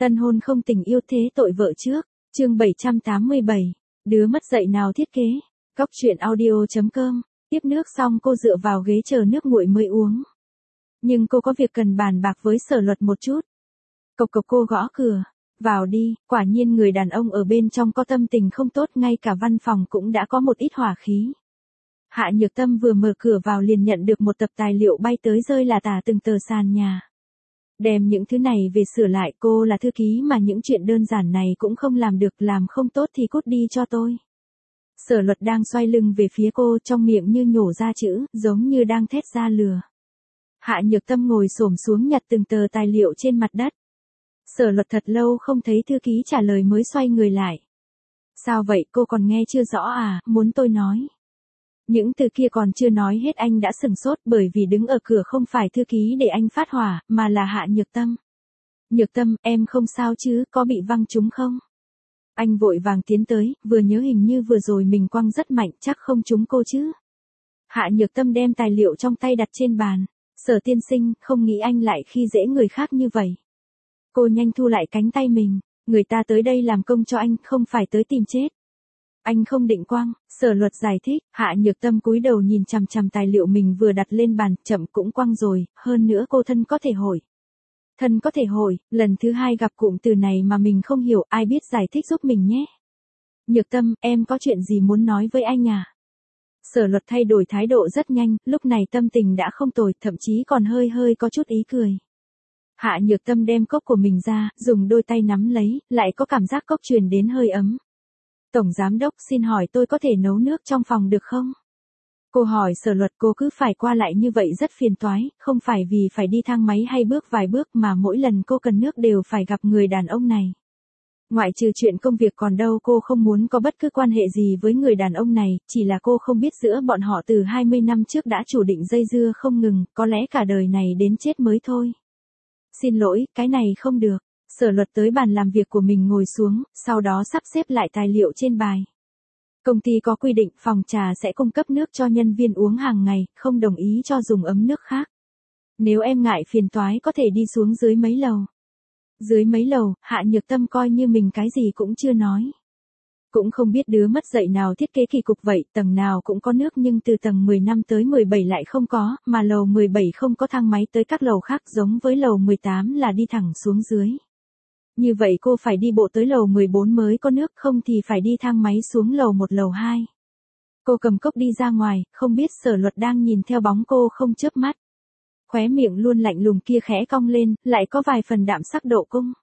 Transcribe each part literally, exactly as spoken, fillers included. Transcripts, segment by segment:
Tân hôn không tình yêu thế tội vợ trước, chương bảy trăm tám mươi bảy, đứa mất dạy nào thiết kế, Cóc truyện audio chấm com, tiếp nước xong cô dựa vào ghế chờ nước nguội mới uống. Nhưng cô có việc cần bàn bạc với Sở Luật một chút. Cộc cộc cô gõ cửa, vào đi, quả nhiên người đàn ông ở bên trong có tâm tình không tốt, ngay cả văn phòng cũng đã có một ít hỏa khí. Hạ Nhược Tâm vừa mở cửa vào liền nhận được một tập tài liệu bay tới rơi là tả từng tờ sàn nhà. Đem những thứ này về sửa lại, cô là thư ký mà những chuyện đơn giản này cũng không làm được, làm không tốt thì cút đi cho tôi. Sở Luật đang xoay lưng về phía cô, trong miệng như nhổ ra chữ, giống như đang thét ra lừa. Hạ Nhược Tâm ngồi xổm xuống nhặt từng tờ tài liệu trên mặt đất. Sở Luật thật lâu không thấy thư ký trả lời mới xoay người lại. Sao vậy, cô còn nghe chưa rõ à, muốn tôi nói? Những từ kia còn chưa nói hết anh đã sửng sốt, bởi vì đứng ở cửa không phải thư ký để anh phát hỏa, mà là Hạ Nhược Tâm. Nhược Tâm, em không sao chứ, có bị văng trúng không? Anh vội vàng tiến tới, vừa nhớ hình như vừa rồi mình quăng rất mạnh, chắc không trúng cô chứ. Hạ Nhược Tâm đem tài liệu trong tay đặt trên bàn. Sở tiên sinh, không nghĩ anh lại khi dễ người khác như vậy. Cô nhanh thu lại cánh tay mình, người ta tới đây làm công cho anh, không phải tới tìm chết. Anh không định quăng, Sở Luật giải thích. Hạ Nhược Tâm cúi đầu nhìn chằm chằm tài liệu mình vừa đặt lên bàn, chậm cũng quăng rồi, hơn nữa cô thân có thể hỏi. Thân có thể hỏi, lần thứ hai gặp cụm từ này mà mình không hiểu, ai biết giải thích giúp mình nhé. Nhược Tâm, em có chuyện gì muốn nói với anh à? Sở Luật thay đổi thái độ rất nhanh, lúc này tâm tình đã không tồi, thậm chí còn hơi hơi có chút ý cười. Hạ Nhược Tâm đem cốc của mình ra, dùng đôi tay nắm lấy, lại có cảm giác cốc truyền đến hơi ấm. Tổng giám đốc, xin hỏi tôi có thể nấu nước trong phòng được không? Cô hỏi Sở Luật, cô cứ phải qua lại như vậy rất phiền toái, không phải vì phải đi thang máy hay bước vài bước mà mỗi lần cô cần nước đều phải gặp người đàn ông này. Ngoại trừ chuyện công việc còn đâu, cô không muốn có bất cứ quan hệ gì với người đàn ông này, chỉ là cô không biết giữa bọn họ từ hai mươi năm trước đã chủ định dây dưa không ngừng, có lẽ cả đời này đến chết mới thôi. Xin lỗi, cái này không được. Sở Luật tới bàn làm việc của mình ngồi xuống, sau đó sắp xếp lại tài liệu trên bài. Công ty có quy định phòng trà sẽ cung cấp nước cho nhân viên uống hàng ngày, không đồng ý cho dùng ấm nước khác. Nếu em ngại phiền toái có thể đi xuống dưới mấy lầu. Dưới mấy lầu, Hạ Nhược Tâm coi như mình cái gì cũng chưa nói. Cũng không biết đứa mất dạy nào thiết kế kỳ cục vậy, tầng nào cũng có nước nhưng từ tầng mười lăm tới mười bảy lại không có, mà lầu mười bảy không có thang máy tới các lầu khác, giống với lầu mười tám là đi thẳng xuống dưới. Như vậy cô phải đi bộ tới lầu mười bốn mới có nước, không thì phải đi thang máy xuống lầu một lầu hai. Cô cầm cốc đi ra ngoài, không biết Sở Luật đang nhìn theo bóng cô không chớp mắt. Khóe miệng luôn lạnh lùng kia khẽ cong lên, lại có vài phần đạm sắc độ cung.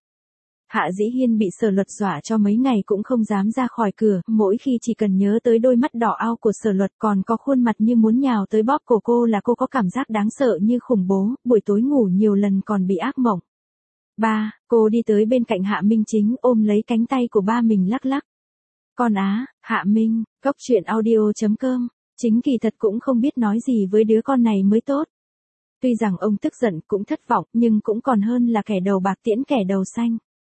Hạ Dĩ Hiên bị Sở Luật dọa cho mấy ngày cũng không dám ra khỏi cửa, mỗi khi chỉ cần nhớ tới đôi mắt đỏ ao của Sở Luật còn có khuôn mặt như muốn nhào tới bóp cổ cô là cô có cảm giác đáng sợ như khủng bố, buổi tối ngủ nhiều lần còn bị ác mộng. Ba, cô đi tới bên cạnh Hạ Minh Chính ôm lấy cánh tay của ba mình lắc lắc. Con á, Hạ Minh, Cóc truyện audio chấm com, chính kỳ thật cũng không biết nói gì với đứa con này mới tốt. Tuy rằng ông tức giận cũng thất vọng nhưng cũng còn hơn là kẻ đầu bạc tiễn kẻ đầu xanh.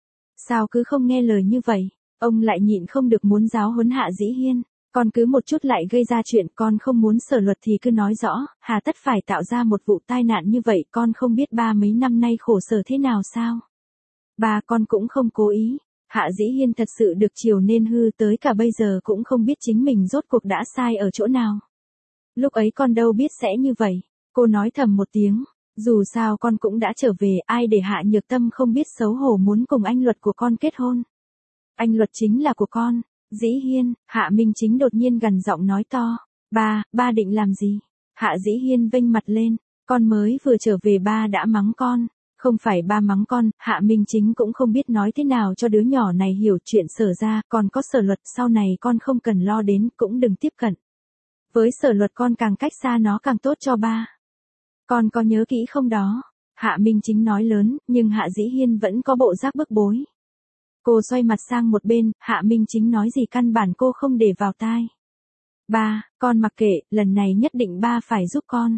Sao cứ không nghe lời như vậy, ông lại nhịn không được muốn giáo huấn Hạ Dĩ Hiên. Con cứ một chút lại gây ra chuyện, con không muốn Sở Luật thì cứ nói rõ, hà tất phải tạo ra một vụ tai nạn như vậy, con không biết ba mấy năm nay khổ sở thế nào sao? Ba, con cũng không cố ý. Hạ Dĩ Hiên thật sự được chiều nên hư tới cả bây giờ cũng không biết chính mình rốt cuộc đã sai ở chỗ nào. Lúc ấy con đâu biết sẽ như vậy. Cô nói thầm một tiếng, dù sao con cũng đã trở về, ai để Hạ Nhược Tâm không biết xấu hổ muốn cùng anh Luật của con kết hôn. Anh Luật chính là của con. Dĩ Hiên, Hạ Minh Chính đột nhiên gằn giọng nói to. Ba, ba định làm gì? Hạ Dĩ Hiên vênh mặt lên, con mới vừa trở về ba đã mắng con. Không phải ba mắng con, Hạ Minh Chính cũng không biết nói thế nào cho đứa nhỏ này hiểu chuyện. Sở ra, còn có Sở Luật, sau này con không cần lo đến, cũng đừng tiếp cận. Với Sở Luật con càng cách xa nó càng tốt cho ba. Con có nhớ kỹ không đó? Hạ Minh Chính nói lớn, nhưng Hạ Dĩ Hiên vẫn có bộ giác bức bối. Cô xoay mặt sang một bên, Hạ Minh Chính nói gì căn bản cô không để vào tai. Ba, con mặc kệ, lần này nhất định ba phải giúp con.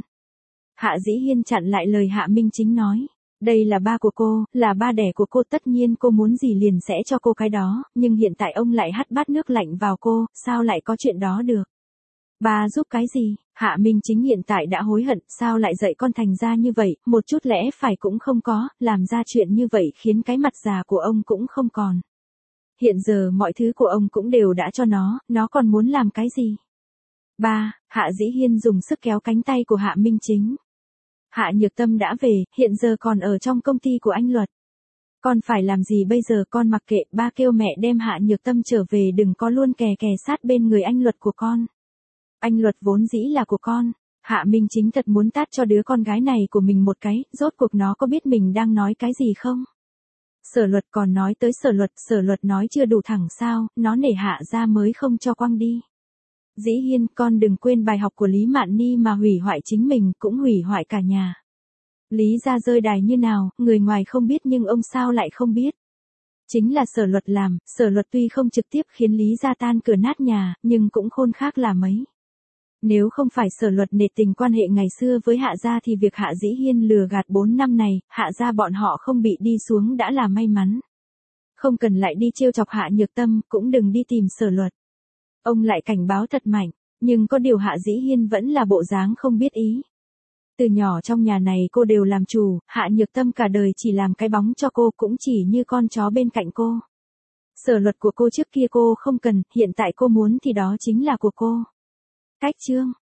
Hạ Dĩ Hiên chặn lại lời Hạ Minh Chính nói. Đây là ba của cô, là ba đẻ của cô, tất nhiên cô muốn gì liền sẽ cho cô cái đó, nhưng hiện tại ông lại hắt bát nước lạnh vào cô, sao lại có chuyện đó được? Ba giúp cái gì? Hạ Minh Chính hiện tại đã hối hận, sao lại dạy con thành ra như vậy, một chút lẽ phải cũng không có, làm ra chuyện như vậy khiến cái mặt già của ông cũng không còn. Hiện giờ mọi thứ của ông cũng đều đã cho nó, nó còn muốn làm cái gì? Ba, Hạ Dĩ Hiên dùng sức kéo cánh tay của Hạ Minh Chính. Hạ Nhược Tâm đã về, hiện giờ còn ở trong công ty của anh Luật. Con phải làm gì bây giờ, con mặc kệ, ba kêu mẹ đem Hạ Nhược Tâm trở về, đừng có luôn kè kè sát bên người anh Luật của con. Anh Luật vốn dĩ là của con. Hạ Minh Chính thật muốn tát cho đứa con gái này của mình một cái, rốt cuộc nó có biết mình đang nói cái gì không? Sở Luật còn nói tới Sở Luật, Sở Luật nói chưa đủ thẳng sao, nó nể Hạ ra mới không cho quăng đi. Dĩ Hiên, con đừng quên bài học của Lý Mạn Ni mà hủy hoại chính mình, cũng hủy hoại cả nhà. Lý ra rơi đài như nào, người ngoài không biết nhưng ông sao lại không biết. Chính là Sở Luật làm, Sở Luật tuy không trực tiếp khiến Lý ra tan cửa nát nhà, nhưng cũng khôn khác là mấy. Nếu không phải Sở Luật nể tình quan hệ ngày xưa với Hạ gia thì việc Hạ Dĩ Hiên lừa gạt bốn năm này, Hạ gia bọn họ không bị đi xuống đã là may mắn. Không cần lại đi trêu chọc Hạ Nhược Tâm, cũng đừng đi tìm Sở Luật. Ông lại cảnh báo thật mạnh, nhưng có điều Hạ Dĩ Hiên vẫn là bộ dáng không biết ý. Từ nhỏ trong nhà này cô đều làm chủ, Hạ Nhược Tâm cả đời chỉ làm cái bóng cho cô, cũng chỉ như con chó bên cạnh cô. Sở Luật của cô trước kia cô không cần, hiện tại cô muốn thì đó chính là của cô. Cách chương